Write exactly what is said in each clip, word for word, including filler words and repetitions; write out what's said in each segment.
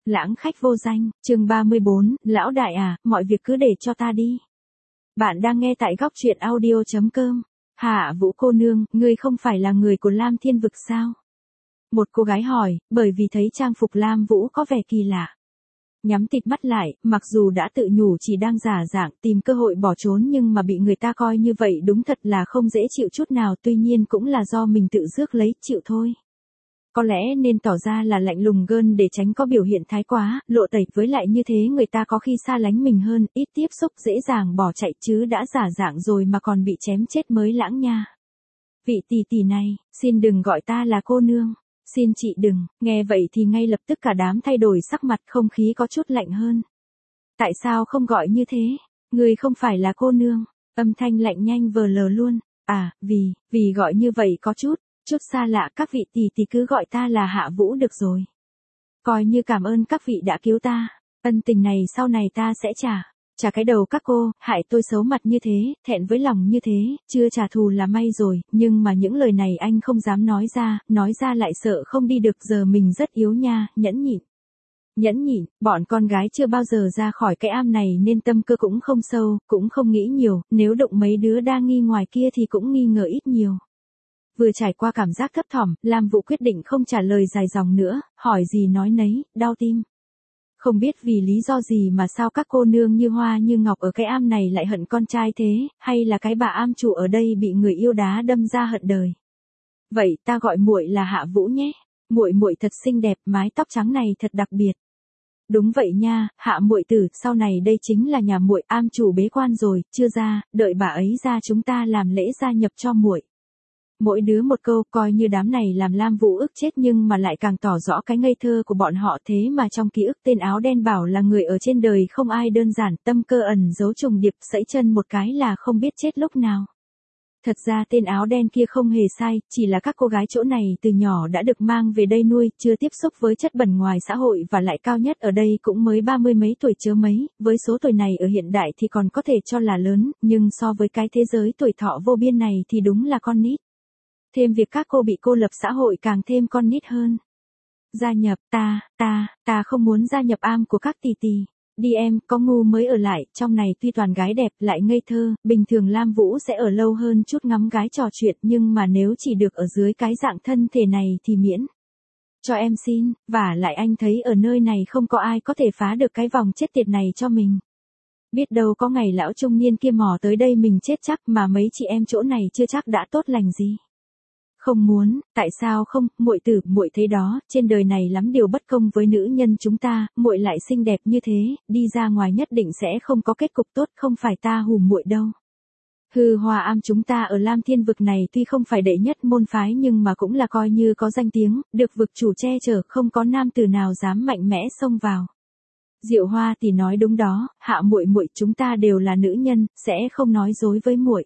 Lãng khách vô danh, chương ba mươi bốn, lão đại à, mọi việc cứ để cho ta đi. Bạn đang nghe tại góc truyện audio chấm com. Hạ Vũ cô nương, ngươi không phải là người của Lam Thiên Vực sao? Một cô gái hỏi, bởi vì thấy trang phục Lam Vũ có vẻ kỳ lạ. Nhắm tịt mắt lại, mặc dù đã tự nhủ chỉ đang giả dạng tìm cơ hội bỏ trốn nhưng mà bị người ta coi như vậy đúng thật là không dễ chịu chút nào, tuy nhiên cũng là do mình tự rước lấy chịu thôi. Có lẽ nên tỏ ra là lạnh lùng gơn để tránh có biểu hiện thái quá, lộ tẩy, với lại như thế người ta có khi xa lánh mình hơn, ít tiếp xúc dễ dàng bỏ chạy, chứ đã giả dạng rồi mà còn bị chém chết mới lãng nha. Vị tỷ tỷ này, xin đừng gọi ta là cô nương. Xin chị đừng, nghe vậy thì ngay lập tức cả đám thay đổi sắc mặt, không khí có chút lạnh hơn. Tại sao không gọi như thế? Người không phải là cô nương. Âm thanh lạnh nhanh vờ lờ luôn. À, vì, vì gọi như vậy có chút, chút xa lạ, các vị tỷ tỷ cứ gọi ta là Hạ Vũ được rồi. Coi như cảm ơn các vị đã cứu ta. Ân tình này sau này ta sẽ trả. Trả cái đầu các cô, hại tôi xấu mặt như thế, thẹn với lòng như thế, chưa trả thù là may rồi, nhưng mà những lời này anh không dám nói ra, nói ra lại sợ không đi được, giờ mình rất yếu nha, nhẫn nhịn. Nhẫn nhịn, bọn con gái chưa bao giờ ra khỏi cái am này nên tâm cơ cũng không sâu, cũng không nghĩ nhiều, nếu đụng mấy đứa đang nghi ngoài kia thì cũng nghi ngờ ít nhiều. Vừa trải qua cảm giác thấp thỏm, Lam Vũ quyết định không trả lời dài dòng nữa, hỏi gì nói nấy, đau tim. Không biết vì lý do gì mà sao các cô nương như hoa như ngọc ở cái am này lại hận con trai thế, hay là cái bà am chủ ở đây bị người yêu đá đâm ra hận đời. Vậy ta gọi muội là Hạ Vũ nhé. Muội muội thật xinh đẹp, mái tóc trắng này thật đặc biệt. Đúng vậy nha, Hạ muội tử, sau này đây chính là nhà muội, am chủ bế quan rồi, chưa ra, đợi bà ấy ra chúng ta làm lễ gia nhập cho muội. Mỗi đứa một câu, coi như đám này làm Lam Vũ ức chết nhưng mà lại càng tỏ rõ cái ngây thơ của bọn họ, thế mà trong ký ức tên áo đen bảo là người ở trên đời không ai đơn giản, tâm cơ ẩn giấu trùng điệp, sẫy chân một cái là không biết chết lúc nào. Thật ra tên áo đen kia không hề sai, chỉ là các cô gái chỗ này từ nhỏ đã được mang về đây nuôi, chưa tiếp xúc với chất bẩn ngoài xã hội và lại cao nhất ở đây cũng mới ba mươi mấy tuổi chớ mấy, với số tuổi này ở hiện đại thì còn có thể cho là lớn, nhưng so với cái thế giới tuổi thọ vô biên này thì đúng là con nít. Thêm việc các cô bị cô lập xã hội càng thêm con nít hơn. Gia nhập, ta, ta, ta không muốn gia nhập am của các tỷ tỷ. Đi em, có ngu mới ở lại, trong này tuy toàn gái đẹp lại ngây thơ, bình thường Lam Vũ sẽ ở lâu hơn chút ngắm gái trò chuyện, nhưng mà nếu chỉ được ở dưới cái dạng thân thể này thì miễn. Cho em xin, và lại anh thấy ở nơi này không có ai có thể phá được cái vòng chết tiệt này cho mình. Biết đâu có ngày lão trung niên kia mò tới đây mình chết chắc, mà mấy chị em chỗ này chưa chắc đã tốt lành gì. Không muốn, tại sao không, muội tử, muội thấy đó, trên đời này lắm điều bất công với nữ nhân chúng ta, muội lại xinh đẹp như thế, đi ra ngoài nhất định sẽ không có kết cục tốt, không phải ta hù muội đâu. Hư Hoa am chúng ta ở Lam Thiên Vực này tuy không phải đệ nhất môn phái nhưng mà cũng là coi như có danh tiếng, được vực chủ che chở, không có nam tử nào dám mạnh mẽ xông vào. Diệu Hoa thì nói đúng đó, Hạ muội muội, chúng ta đều là nữ nhân, sẽ không nói dối với muội.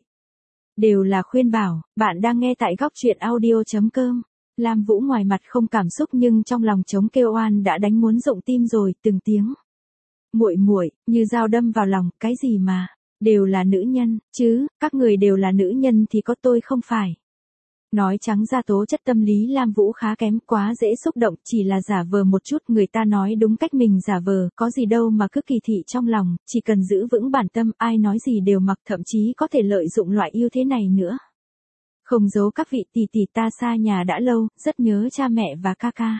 Đều là khuyên bảo, bạn đang nghe tại góc truyện audio chấm com. Lam Vũ ngoài mặt không cảm xúc nhưng trong lòng trống kêu oan đã đánh muốn rụng tim rồi, từng tiếng. Muội muội, như dao đâm vào lòng, cái gì mà, đều là nữ nhân, chứ, các người đều là nữ nhân thì có tôi không phải. Nói trắng ra tố chất tâm lý Lam Vũ khá kém, quá dễ xúc động, chỉ là giả vờ một chút, người ta nói đúng cách mình giả vờ, có gì đâu mà cứ kỳ thị trong lòng, chỉ cần giữ vững bản tâm, ai nói gì đều mặc, thậm chí có thể lợi dụng loại yêu thế này nữa. Không giấu các vị tỷ tỷ, ta xa nhà đã lâu, rất nhớ cha mẹ và ca ca.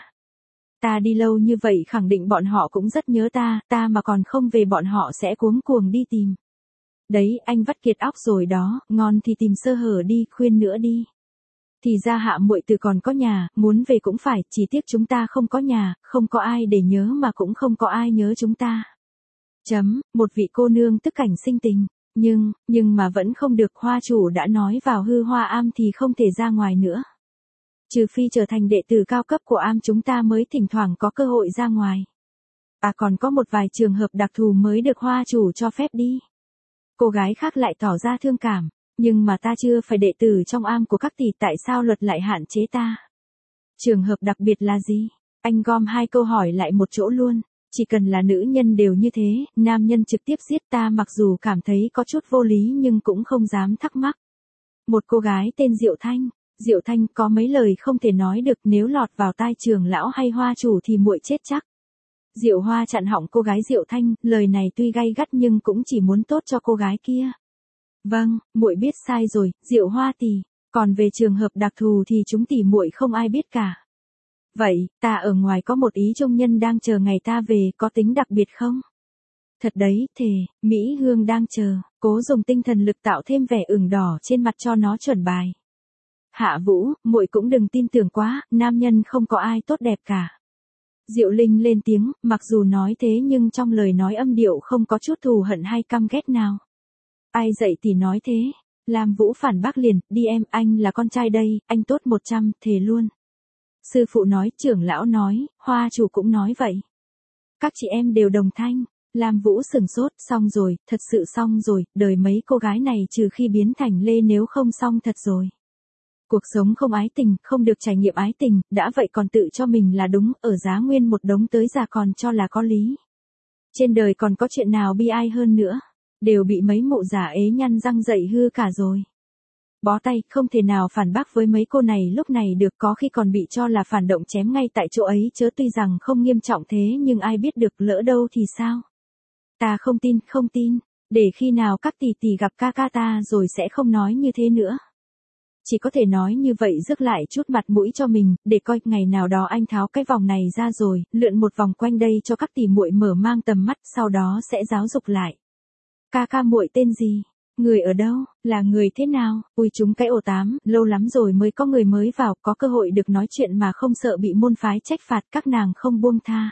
Ta đi lâu như vậy khẳng định bọn họ cũng rất nhớ ta, ta mà còn không về bọn họ sẽ cuống cuồng đi tìm. Đấy, anh vắt kiệt óc rồi đó, ngon thì tìm sơ hở đi, khuyên nữa đi. Thì ra Hạ muội tử còn có nhà, muốn về cũng phải, chỉ tiếc chúng ta không có nhà, không có ai để nhớ mà cũng không có ai nhớ chúng ta. Chấm, một vị cô nương tức cảnh sinh tình, nhưng, nhưng mà vẫn không được, hoa chủ đã nói vào Hư Hoa am thì không thể ra ngoài nữa. Trừ phi trở thành đệ tử cao cấp của am chúng ta mới thỉnh thoảng có cơ hội ra ngoài. À còn có một vài trường hợp đặc thù mới được hoa chủ cho phép đi. Cô gái khác lại tỏ ra thương cảm. Nhưng mà ta chưa phải đệ tử trong am của các tỷ, tại sao luật lại hạn chế ta? Trường hợp đặc biệt là gì? Anh gom hai câu hỏi lại một chỗ luôn. Chỉ cần là nữ nhân đều như thế, nam nhân trực tiếp giết ta, mặc dù cảm thấy có chút vô lý nhưng cũng không dám thắc mắc. Một cô gái tên Diệu Thanh. Diệu Thanh, có mấy lời không thể nói được, nếu lọt vào tai trưởng lão hay hoa chủ thì muội chết chắc. Diệu Hoa chặn họng cô gái Diệu Thanh, lời này tuy gay gắt nhưng cũng chỉ muốn tốt cho cô gái kia. Vâng, muội biết sai rồi, Diệu Hoa tỷ, còn về trường hợp đặc thù thì chúng tỷ muội không ai biết cả. Vậy, ta ở ngoài có một ý trung nhân đang chờ ngày ta về, có tính đặc biệt không? Thật đấy, thề, Mỹ Hương đang chờ, cố dùng tinh thần lực tạo thêm vẻ ửng đỏ trên mặt cho nó chuẩn bài. Hạ Vũ, muội cũng đừng tin tưởng quá, nam nhân không có ai tốt đẹp cả. Diệu Linh lên tiếng, mặc dù nói thế nhưng trong lời nói âm điệu không có chút thù hận hay căm ghét nào. Ai dạy thì nói thế? Lam Vũ phản bác liền, đi em, anh là con trai đây, anh tốt một trăm, thề luôn. Sư phụ nói, trưởng lão nói, Hoa chủ cũng nói vậy. Các chị em đều đồng thanh. Lam Vũ sừng sốt, xong rồi, thật sự xong rồi, đời mấy cô gái này trừ khi biến thành lê nếu không xong thật rồi. Cuộc sống không ái tình, không được trải nghiệm ái tình, đã vậy còn tự cho mình là đúng, ở giá nguyên một đống tới già còn cho là có lý. Trên đời còn có chuyện nào bi ai hơn nữa, đều bị mấy mụ già ế nhăn răng dậy hư cả rồi. Bó tay, không thể nào phản bác với mấy cô này lúc này được, có khi còn bị cho là phản động chém ngay tại chỗ ấy chớ, tuy rằng không nghiêm trọng thế nhưng ai biết được, lỡ đâu thì sao. Ta không tin, không tin, để khi nào các tỷ tỷ gặp ca ca ta rồi sẽ không nói như thế nữa. Chỉ có thể nói như vậy rước lại chút mặt mũi cho mình, để coi ngày nào đó anh tháo cái vòng này ra rồi, lượn một vòng quanh đây cho các tỷ muội mở mang tầm mắt, sau đó sẽ giáo dục lại. Ca ca muội tên gì? Người ở đâu? Là người thế nào? Ui chúng cái ổ tám, lâu lắm rồi mới có người mới vào, có cơ hội được nói chuyện mà không sợ bị môn phái trách phạt, các nàng không buông tha.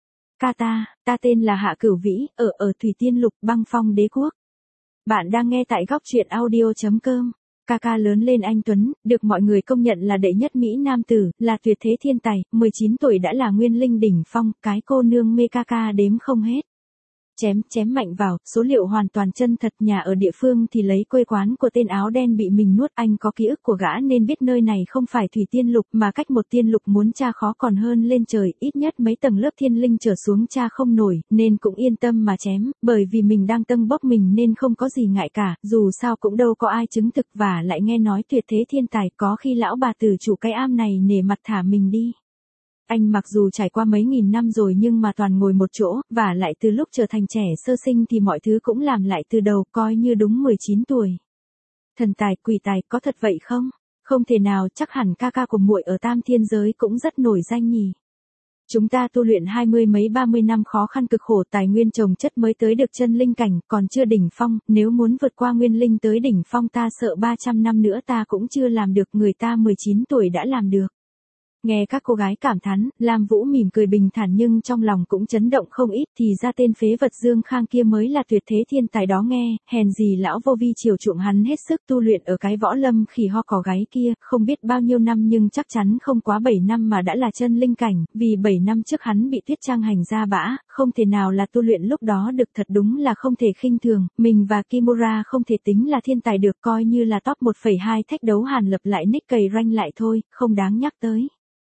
Ca ta, ta tên là Hạ Cửu Vĩ, ở ở Thủy Tiên Lục, Băng Phong Đế Quốc. Bạn đang nghe tại góc truyện audio.com. Ca ca lớn lên anh Tuấn, được mọi người công nhận là đệ nhất Mỹ Nam tử, là tuyệt thế thiên tài, mười chín tuổi đã là nguyên linh đỉnh phong, cái cô nương mê ca ca đếm không hết. Chém, chém mạnh vào, số liệu hoàn toàn chân thật, nhà ở địa phương thì lấy quê quán của tên áo đen bị mình nuốt, anh có ký ức của gã nên biết nơi này không phải Thủy Tiên Lục mà cách một tiên lục muốn tra khó còn hơn lên trời, ít nhất mấy tầng lớp thiên linh trở xuống tra không nổi, nên cũng yên tâm mà chém, bởi vì mình đang tâng bốc mình nên không có gì ngại cả, dù sao cũng đâu có ai chứng thực và lại nghe nói tuyệt thế thiên tài, có khi lão bà tử chủ cái am này nể mặt thả mình đi. Anh mặc dù trải qua mấy nghìn năm rồi nhưng mà toàn ngồi một chỗ, và lại từ lúc trở thành trẻ sơ sinh thì mọi thứ cũng làm lại từ đầu, coi như đúng mười chín tuổi. Thần tài, quỷ tài, có thật vậy không? Không thể nào, chắc hẳn ca ca của muội ở tam thiên giới cũng rất nổi danh nhỉ. Chúng ta tu luyện hai mươi mấy ba mươi năm khó khăn cực khổ, tài nguyên trồng chất mới tới được chân linh cảnh, còn chưa đỉnh phong, nếu muốn vượt qua nguyên linh tới đỉnh phong ta sợ ba trăm năm nữa ta cũng chưa làm được, người ta mười chín tuổi đã làm được. Nghe các cô gái cảm thán, Lam Vũ mỉm cười bình thản nhưng trong lòng cũng chấn động không ít, thì ra tên phế vật Dương Khang kia mới là tuyệt thế thiên tài đó nghe, hèn gì lão vô vi chiều chuộng hắn hết sức tu luyện ở cái võ lâm khỉ ho cỏ gáy kia, không biết bao nhiêu năm nhưng chắc chắn không quá bảy năm mà đã là chân linh cảnh, vì bảy năm trước hắn bị Tuyết Trang hành ra bã, không thể nào là tu luyện lúc đó được, thật đúng là không thể khinh thường, mình và Kimura không thể tính là thiên tài được, coi như là top một phẩy hai thách đấu Hàn Lập lại nick cày rank lại thôi, không đáng nhắc tới.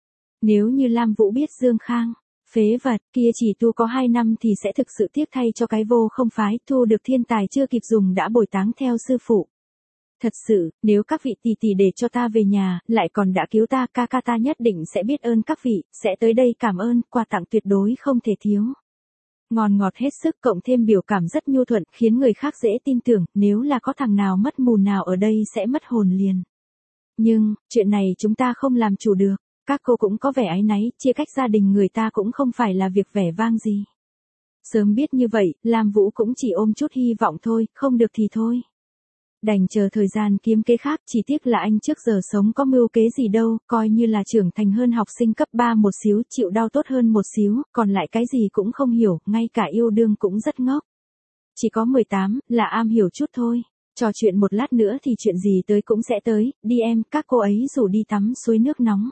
Nếu như Lam Vũ biết Dương Khang, phế vật, kia chỉ tu có hai năm thì sẽ thực sự tiếc thay cho cái vô không phái, thu được thiên tài chưa kịp dùng đã bồi táng theo sư phụ. Thật sự, nếu các vị tỷ tỷ để cho ta về nhà, lại còn đã cứu ta, ca ca ta nhất định sẽ biết ơn các vị, sẽ tới đây cảm ơn, quà tặng tuyệt đối không thể thiếu. Ngon ngọt hết sức cộng thêm biểu cảm rất nhu thuận, khiến người khác dễ tin tưởng, nếu là có thằng nào mất mù nào ở đây sẽ mất hồn liền. Nhưng, chuyện này chúng ta không làm chủ được. Các cô cũng có vẻ áy náy, chia cách gia đình người ta cũng không phải là việc vẻ vang gì. Sớm biết như vậy, Lam Vũ cũng chỉ ôm chút hy vọng thôi, không được thì thôi. Đành chờ thời gian kiếm kế khác, chỉ tiếc là anh trước giờ sống có mưu kế gì đâu, coi như là trưởng thành hơn học sinh cấp ba một xíu, chịu đau tốt hơn một xíu, còn lại cái gì cũng không hiểu, ngay cả yêu đương cũng rất ngốc. Chỉ có mười tám, là am hiểu chút thôi. Trò chuyện một lát nữa thì chuyện gì tới cũng sẽ tới, đi em, các cô ấy rủ đi tắm suối nước nóng.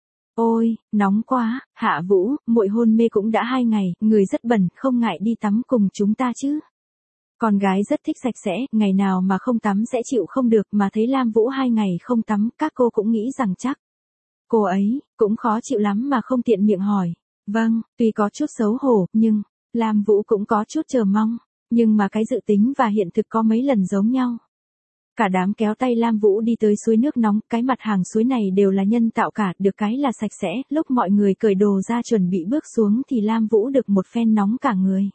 Ôi, nóng quá, Hạ Vũ, muội hôn mê cũng đã hai ngày, người rất bẩn, không ngại đi tắm cùng chúng ta chứ. Con gái rất thích sạch sẽ, ngày nào mà không tắm sẽ chịu không được, mà thấy Lam Vũ hai ngày không tắm, các cô cũng nghĩ rằng chắc cô ấy cũng khó chịu lắm mà không tiện miệng hỏi. Vâng, tuy có chút xấu hổ, nhưng Lam Vũ cũng có chút chờ mong, nhưng mà cái dự tính và hiện thực có mấy lần giống nhau. Cả đám kéo tay Lam Vũ đi tới suối nước nóng, cái mặt hàng suối này đều là nhân tạo cả, được cái là sạch sẽ, lúc mọi người cởi đồ ra chuẩn bị bước xuống thì Lam Vũ được một phen nóng cả người.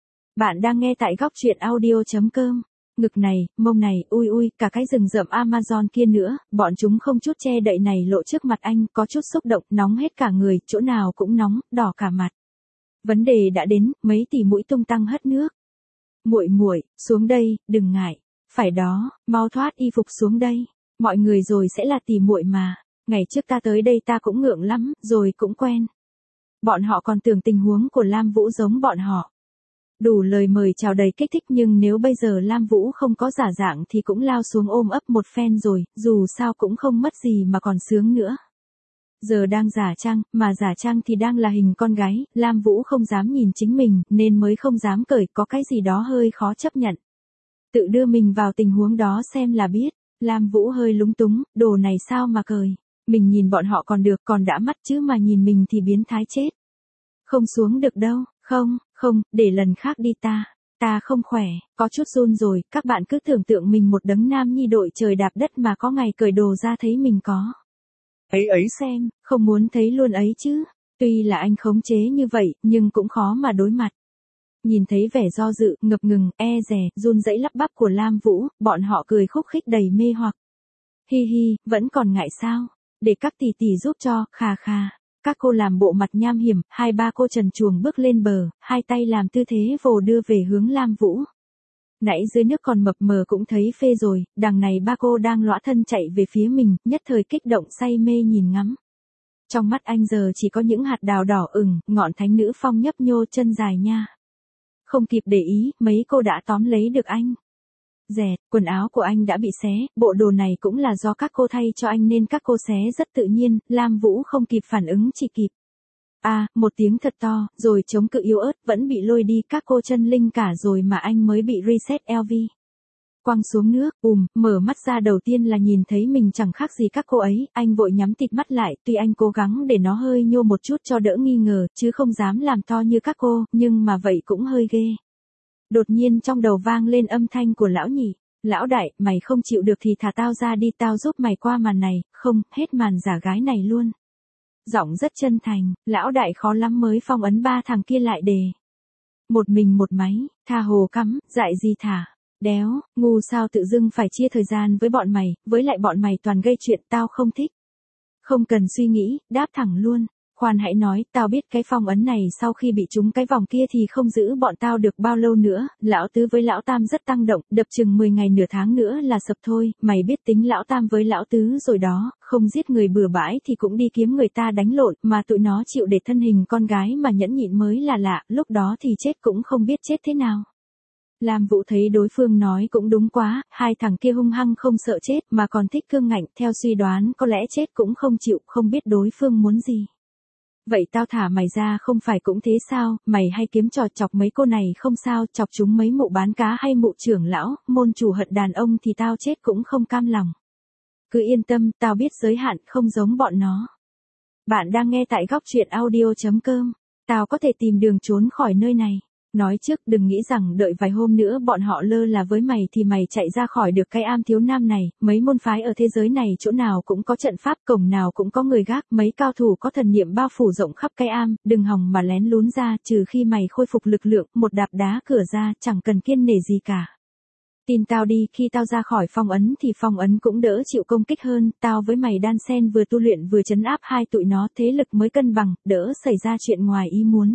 Bạn đang nghe tại góc truyện audio.com. Ngực này, mông này, ui ui, cả cái rừng rậm Amazon kia nữa, bọn chúng không chút che đậy này lộ trước mặt anh, có chút xúc động, nóng hết cả người, chỗ nào cũng nóng, đỏ cả mặt. Vấn đề đã đến, mấy tỷ mũi tung tăng hất nước. Muội muội, xuống đây, đừng ngại. Phải đó, mau thoát y phục xuống đây. Mọi người rồi sẽ là tỷ muội mà. Ngày trước ta tới đây ta cũng ngượng lắm, rồi cũng quen. Bọn họ còn tưởng tình huống của Lam Vũ giống bọn họ. Đủ lời mời chào đầy kích thích, nhưng nếu bây giờ Lam Vũ không có giả dạng thì cũng lao xuống ôm ấp một phen rồi, dù sao cũng không mất gì mà còn sướng nữa. Giờ đang giả trang, mà giả trang thì đang là hình con gái, Lam Vũ không dám nhìn chính mình, nên mới không dám cởi, có cái gì đó hơi khó chấp nhận. Tự đưa mình vào tình huống đó xem là biết, Lam Vũ hơi lúng túng, đồ này sao mà cởi. Mình nhìn bọn họ còn được, còn đã mắt chứ mà nhìn mình thì biến thái chết. Không xuống được đâu, không, không, để lần khác đi ta. Ta không khỏe, có chút run rồi, các bạn cứ tưởng tượng mình một đấng nam nhi đội trời đạp đất mà có ngày cởi đồ ra thấy mình có. Ấy ấy xem, không muốn thấy luôn ấy chứ. Tuy là anh khống chế như vậy, nhưng cũng khó mà đối mặt. Nhìn thấy vẻ do dự, ngập ngừng, e dè, run rẩy lắp bắp của Lam Vũ, bọn họ cười khúc khích đầy mê hoặc. Hi hi, vẫn còn ngại sao? Để các tỷ tỷ giúp cho, khà khà. Các cô làm bộ mặt nham hiểm, hai ba cô trần truồng bước lên bờ, hai tay làm tư thế vồ đưa về hướng Lam Vũ. Nãy dưới nước còn mập mờ cũng thấy phê rồi, đằng này ba cô đang lõa thân chạy về phía mình, nhất thời kích động say mê nhìn ngắm. Trong mắt anh giờ chỉ có những hạt đào đỏ ửng, ngọn thánh nữ phong nhấp nhô chân dài nha. Không kịp để ý, mấy cô đã tóm lấy được anh. Dẹt, quần áo của anh đã bị xé, bộ đồ này cũng là do các cô thay cho anh nên các cô xé rất tự nhiên, Lam Vũ không kịp phản ứng chỉ kịp. À, một tiếng thật to, rồi chống cự yếu ớt, vẫn bị lôi đi, các cô chân linh cả rồi mà anh mới bị reset lờ vê. Quăng xuống nước, ùm, mở mắt ra đầu tiên là nhìn thấy mình chẳng khác gì các cô ấy, anh vội nhắm tịt mắt lại, tuy anh cố gắng để nó hơi nhô một chút cho đỡ nghi ngờ, chứ không dám làm to như các cô, nhưng mà vậy cũng hơi ghê. Đột nhiên trong đầu vang lên âm thanh của lão nhị, lão đại, mày không chịu được thì thả tao ra đi, tao giúp mày qua màn này, không, hết màn giả gái này luôn. Giọng rất chân thành, lão đại khó lắm mới phong ấn ba thằng kia lại đề. Một mình một máy, tha hồ cắm, dại gì thả. Đéo, ngu sao tự dưng phải chia thời gian với bọn mày, với lại bọn mày toàn gây chuyện, tao không thích. Không cần suy nghĩ, đáp thẳng luôn. Khoan hãy nói, tao biết cái phong ấn này sau khi bị trúng cái vòng kia thì không giữ bọn tao được bao lâu nữa, lão tứ với lão tam rất tăng động, đập chừng mười ngày nửa tháng nữa là sập thôi, mày biết tính lão tam với lão tứ rồi đó, không giết người bừa bãi thì cũng đi kiếm người ta đánh lộn, mà tụi nó chịu để thân hình con gái mà nhẫn nhịn mới là lạ, lúc đó thì chết cũng không biết chết thế nào. Lam Vũ thấy đối phương nói cũng đúng quá, hai thằng kia hung hăng không sợ chết mà còn thích cương ngạnh, theo suy đoán có lẽ chết cũng không chịu, không biết đối phương muốn gì. Vậy tao thả mày ra không phải cũng thế sao, mày hay kiếm trò chọc mấy cô này không sao, chọc chúng mấy mụ bán cá hay mụ trưởng lão, môn chủ hận đàn ông thì tao chết cũng không cam lòng. Cứ yên tâm, tao biết giới hạn, không giống bọn nó. Bạn đang nghe tại góc truyện audio.com, tao có thể tìm đường trốn khỏi nơi này. Nói trước đừng nghĩ rằng đợi vài hôm nữa bọn họ lơ là với mày thì mày chạy ra khỏi được cái am thiếu nam này, mấy môn phái ở thế giới này chỗ nào cũng có trận pháp, cổng nào cũng có người gác, mấy cao thủ có thần niệm bao phủ rộng khắp cái am, đừng hòng mà lén lún ra, trừ khi mày khôi phục lực lượng, một đạp đá cửa ra, chẳng cần kiêng nể gì cả. Tin tao đi, khi tao ra khỏi phong ấn thì phong ấn cũng đỡ chịu công kích hơn, tao với mày đan xen vừa tu luyện vừa trấn áp hai tụi nó, thế lực mới cân bằng, đỡ xảy ra chuyện ngoài ý muốn.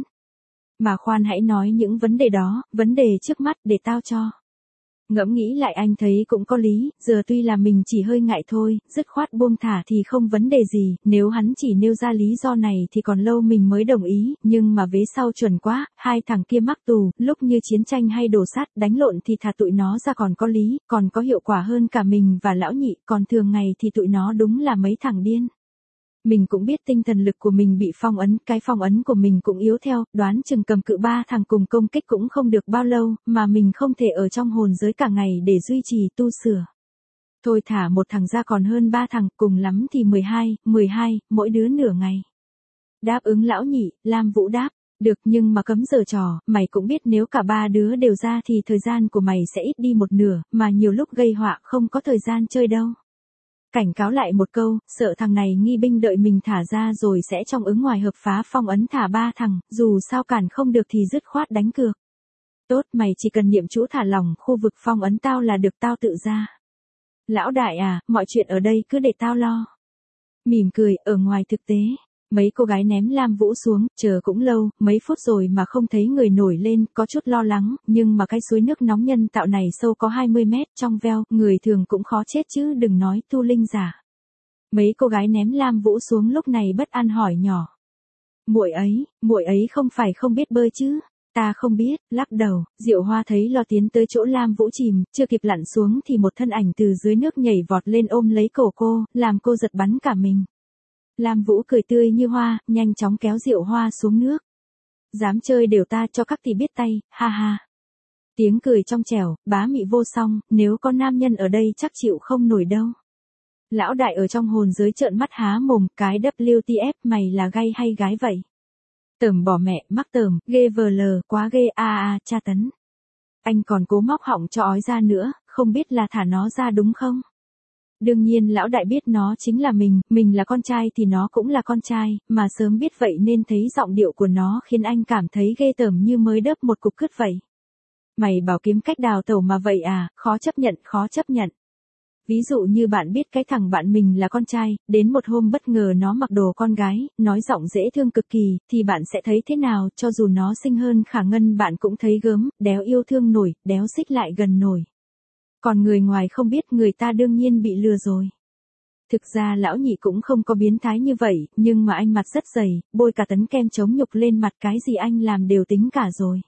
Mà khoan hãy nói những vấn đề đó, vấn đề trước mắt để tao cho. Ngẫm nghĩ lại anh thấy cũng có lý, giờ tuy là mình chỉ hơi ngại thôi, dứt khoát buông thả thì không vấn đề gì, nếu hắn chỉ nêu ra lý do này thì còn lâu mình mới đồng ý, nhưng mà vế sau chuẩn quá, hai thằng kia mắc tù, lúc như chiến tranh hay đổ sát, đánh lộn thì thả tụi nó ra còn có lý, còn có hiệu quả hơn cả mình và lão nhị, còn thường ngày thì tụi nó đúng là mấy thằng điên. Mình cũng biết tinh thần lực của mình bị phong ấn, cái phong ấn của mình cũng yếu theo, đoán chừng cầm cự ba thằng cùng công kích cũng không được bao lâu, mà mình không thể ở trong hồn giới cả ngày để duy trì tu sửa. Thôi thả một thằng ra còn hơn ba thằng, cùng lắm thì mười hai, mười hai, mỗi đứa nửa ngày. Đáp ứng lão nhị, Lam Vũ đáp, Được nhưng mà cấm giờ trò, mày cũng biết nếu cả ba đứa đều ra thì thời gian của mày sẽ ít đi một nửa, mà nhiều lúc gây họa không có thời gian chơi đâu. Cảnh cáo lại một câu, sợ thằng này nghi binh đợi mình thả ra rồi sẽ trong ứng ngoài hợp phá phong ấn thả ba thằng, dù sao cản không được thì dứt khoát đánh cược. Tốt, mày chỉ cần niệm chú thả lỏng khu vực phong ấn tao là được, tao tự ra. Lão đại à, mọi chuyện ở đây cứ để tao lo. Mỉm cười, ở ngoài thực tế, mấy cô gái ném Lam Vũ xuống, chờ cũng lâu, mấy phút rồi mà không thấy người nổi lên, có chút lo lắng, nhưng mà cái suối nước nóng nhân tạo này sâu có hai mươi mét, trong veo, người thường cũng khó chết chứ đừng nói tu linh giả. Mấy cô gái ném Lam Vũ xuống lúc này bất an hỏi nhỏ. Muội ấy, muội ấy không phải không biết bơi chứ? Ta không biết, lắc đầu, Diệu Hoa thấy lo tiến tới chỗ Lam Vũ chìm, chưa kịp lặn xuống thì một thân ảnh từ dưới nước nhảy vọt lên ôm lấy cổ cô, làm cô giật bắn cả mình. Lam Vũ cười tươi như hoa, nhanh chóng kéo Diệu Hoa xuống nước. Dám chơi đều ta cho các tỷ biết tay, ha ha. Tiếng cười trong trẻo, bá mị vô song, nếu có nam nhân ở đây chắc chịu không nổi đâu. Lão đại ở trong hồn giới trợn mắt há mồm, cái W T F mày là gay hay gái vậy? Tởm bỏ mẹ, mắc tởm, ghê vờ lờ, quá ghê a a à, tra tấn. Anh còn cố móc họng cho ói ra nữa, không biết là thả nó ra đúng không? Đương nhiên lão đại biết nó chính là mình, mình là con trai thì nó cũng là con trai, mà sớm biết vậy nên thấy giọng điệu của nó khiến anh cảm thấy ghê tởm như mới đớp một cục cứt vậy. Mày bảo kiếm cách đào tẩu mà vậy à, khó chấp nhận, khó chấp nhận. Ví dụ như bạn biết cái thằng bạn mình là con trai, đến một hôm bất ngờ nó mặc đồ con gái, nói giọng dễ thương cực kỳ, thì bạn sẽ thấy thế nào, cho dù nó xinh hơn Khả Ngân bạn cũng thấy gớm, đéo yêu thương nổi, đéo xích lại gần nổi. Còn người ngoài không biết người ta đương nhiên bị lừa rồi. Thực ra lão nhị cũng không có biến thái như vậy, nhưng mà anh mặt rất dày, bôi cả tấn kem chống nhục lên mặt, cái gì anh làm đều tính cả rồi.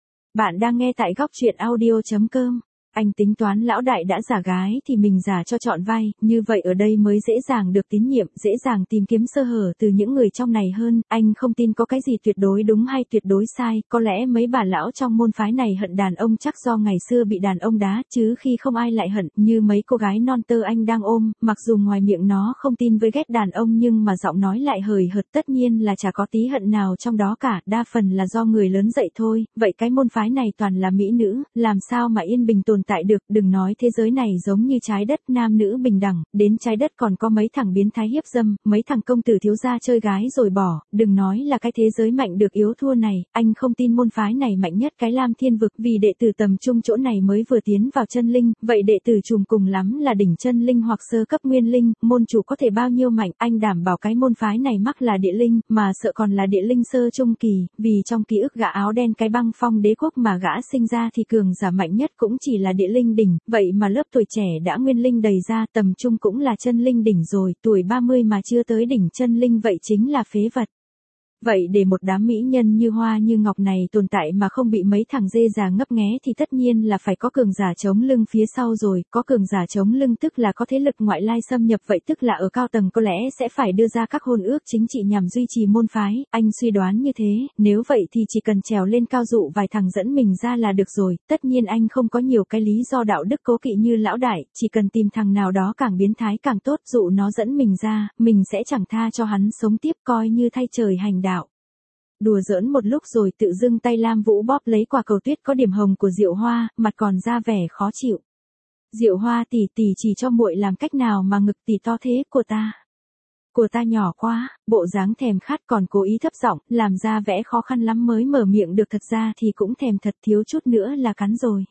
Bạn đang nghe tại góc truyện audio chấm com. Anh tính toán lão đại đã giả gái thì mình giả cho trọn vai, như vậy ở đây mới dễ dàng được tín nhiệm, dễ dàng tìm kiếm sơ hở từ những người trong này hơn, anh không tin có cái gì tuyệt đối đúng hay tuyệt đối sai, có lẽ mấy bà lão trong môn phái này hận đàn ông chắc do ngày xưa bị đàn ông đá, chứ khi không ai lại hận, như mấy cô gái non tơ anh đang ôm, mặc dù ngoài miệng nó không tin với ghét đàn ông nhưng mà giọng nói lại hời hợt, tất nhiên là chả có tí hận nào trong đó cả, đa phần là do người lớn dạy thôi, vậy cái môn phái này toàn là mỹ nữ, làm sao mà yên bình tồn tại được, đừng nói thế giới này giống như trái đất nam nữ bình đẳng, đến trái đất còn có mấy thằng biến thái hiếp dâm, mấy thằng công tử thiếu gia chơi gái rồi bỏ, đừng nói là cái thế giới mạnh được yếu thua này, anh không tin môn phái này mạnh nhất cái Lam Thiên vực, vì đệ tử tầm trung chỗ này mới vừa tiến vào chân linh, vậy đệ tử trùm cùng lắm là đỉnh chân linh hoặc sơ cấp nguyên linh, môn chủ có thể bao nhiêu mạnh, anh đảm bảo cái môn phái này mắc là địa linh, mà sợ còn là địa linh sơ trung kỳ, vì trong ký ức gã áo đen cái băng phong đế quốc mà gã sinh ra thì cường giả mạnh nhất cũng chỉ là địa linh đỉnh, vậy mà lớp tuổi trẻ đã nguyên linh đầy ra, tầm trung cũng là chân linh đỉnh rồi, tuổi ba mươi mà chưa tới đỉnh chân linh vậy chính là phế vật. Vậy để một đám mỹ nhân như hoa như ngọc này tồn tại mà không bị mấy thằng dê già ngấp nghé thì tất nhiên là phải có cường giả chống lưng phía sau rồi, có cường giả chống lưng tức là có thế lực ngoại lai xâm nhập, vậy tức là ở cao tầng có lẽ sẽ phải đưa ra các hôn ước chính trị nhằm duy trì môn phái, anh suy đoán như thế, nếu vậy thì chỉ cần trèo lên cao dụ vài thằng dẫn mình ra là được rồi, tất nhiên anh không có nhiều cái lý do đạo đức cố kỵ như lão đại, chỉ cần tìm thằng nào đó càng biến thái càng tốt, dụ nó dẫn mình ra, mình sẽ chẳng tha cho hắn sống tiếp, coi như thay trời hành đạo. Đùa giỡn một lúc rồi tự dưng tay Lam Vũ bóp lấy quả cầu tuyết có điểm hồng của Diệu Hoa, mặt còn ra vẻ khó chịu. Diệu Hoa tỷ tỷ chỉ cho muội làm cách nào mà ngực tỷ to thế của ta. Của ta nhỏ quá, bộ dáng thèm khát còn cố ý thấp giọng, làm ra vẻ khó khăn lắm mới mở miệng được, thật ra thì cũng thèm thật, thiếu chút nữa là cắn rồi.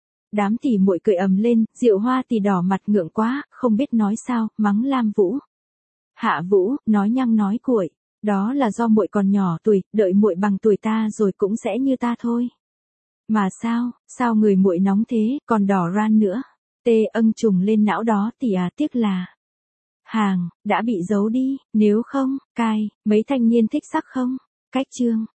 Đám tỷ muội cười ầm lên, Diệu Hoa tỷ đỏ mặt ngượng quá, không biết nói sao, mắng Lam Vũ. Hạ Vũ, nói nhăng nói cuội. Đó là do muội còn nhỏ tuổi, đợi muội bằng tuổi ta rồi cũng sẽ như ta thôi. Mà sao, sao người muội nóng thế, còn đỏ ran nữa. Tê âng trùng lên não đó tỷ à, tiếc là hàng đã bị giấu đi, nếu không, cai, mấy thanh niên thích sắc không? Cách chương